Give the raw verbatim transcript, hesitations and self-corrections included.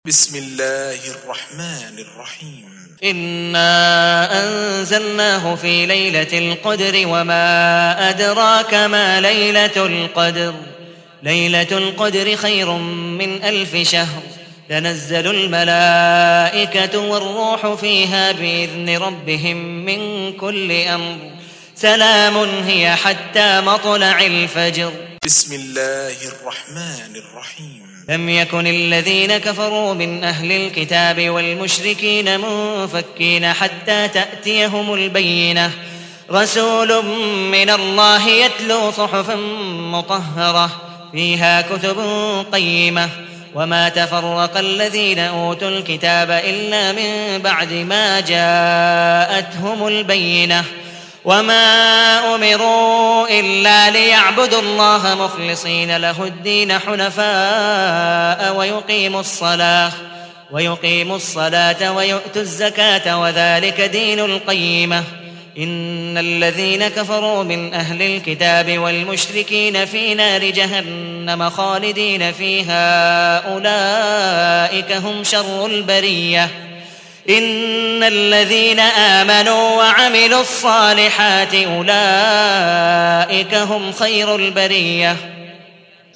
بسم الله الرحمن الرحيم إنا أنزلناه في ليلة القدر وما أدراك ما ليلة القدر ليلة القدر خير من ألف شهر تنزل الملائكة والروح فيها بإذن ربهم من كل أمر سلام هي حتى مطلع الفجر. بسم الله الرحمن الرحيم لم يكن الذين كفروا من أهل الكتاب والمشركين منفكين حتى تأتيهم البينة رسول من الله يتلو صحفا مطهرة فيها كتب قيمة وما تفرق الذين أوتوا الكتاب إلا من بعد ما جاءتهم البينة وما أمروا إلا ليعبدوا الله مخلصين له الدين حنفاء ويقيموا الصلاة ويقيموا الصلاة ويؤتوا الزكاة وذلك دين القيمة. إن الذين كفروا من أهل الكتاب والمشركين في نار جهنم خالدين فيها أولئك هم شر البرية. إن الذين آمنوا وعملوا الصالحات أولئك هم خير البرية.